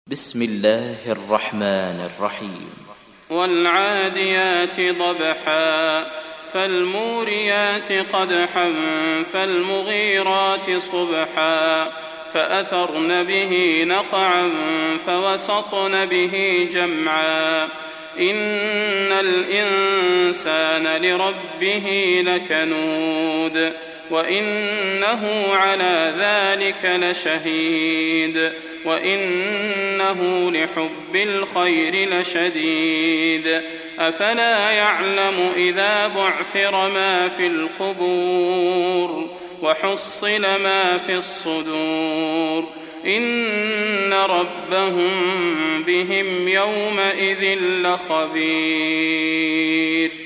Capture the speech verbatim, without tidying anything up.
بسم الله الرحمن الرحيم والعاديات ضبحا فالموريات قدحا فالمغيرات صبحا فأثرن به نقعا فوسطن به جمعا إن الإنسان لربه لكنود وإنه على ذلك لشهيد وإنه لحب الخير لشديد أفلا يعلم إذا بعثر ما في القبور وحصل ما في الصدور إن ربهم بهم يومئذ لخبير.